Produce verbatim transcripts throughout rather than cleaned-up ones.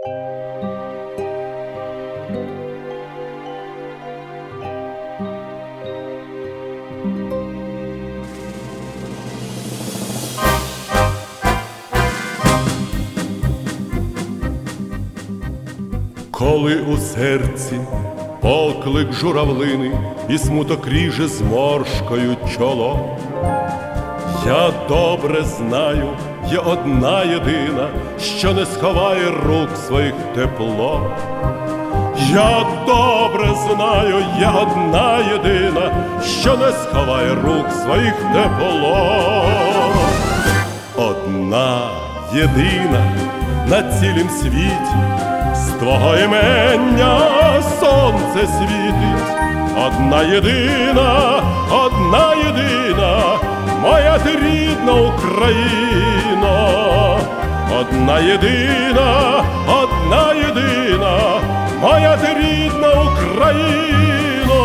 Коли у серці поклик журавлини і смуток ріже зморшкою чоло, я добре знаю, є одна єдина, що не сховає рук своїх тепло. Я добре знаю, є одна єдина, що не сховає рук своїх тепло. Одна єдина на цілім світі, з твого імення сонце світить. Одна єдина, одна єдина, моя ти рідна Україна. Одна єдина, одна єдина, моя ти рідна Україна.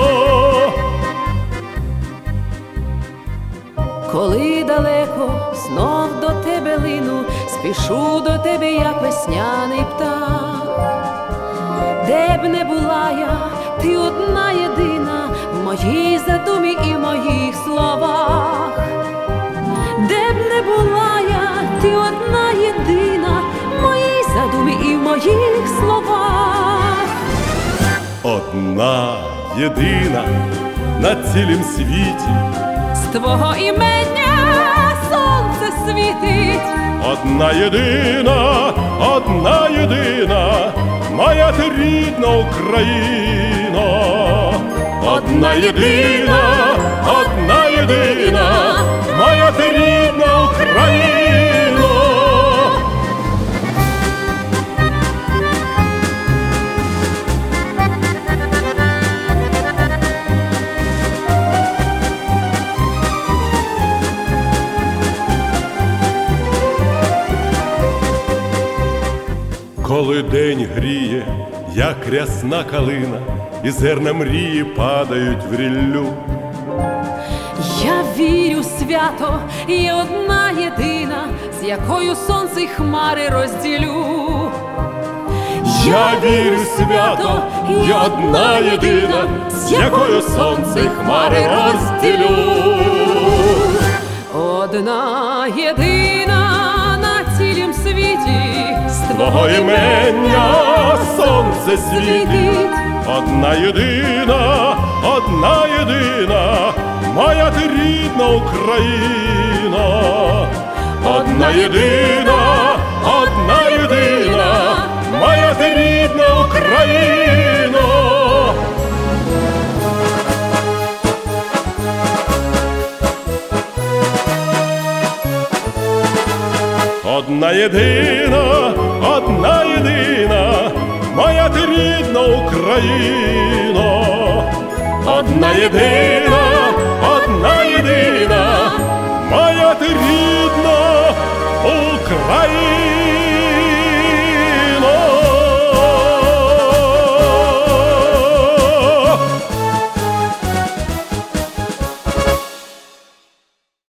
Коли далеко знов до тебе лину, спішу до тебе, як весняний птах. Де б не була я, ти одна єдина в моїй задумі і моїх словах. Де б не була я, ти одна єдина в моїй задумі і в моїх словах. Одна єдина на цілім світі, з твого імення сонце світить. Одна єдина, одна єдина, моя ти рідна Україна. Одна єдина, одна єдина, моя ти рідна Україна. Коли день гріє, як рясна калина, і зерна мрії падають в ріллю. Я вірю свято, є одна єдина, з якою сонце й хмари розділю. Я вірю свято, є одна єдина, з якою сонце й хмари розділю. Одна єдина на цілім світі, з твого імення сонце світить. Одна єдина, одна єдина, моя ти рідна Україна. Одна єдина, одна єдина, моя ти рідна Україна. Одна єдина, одна єдина, моя ти рідна Україна. Одна єдина,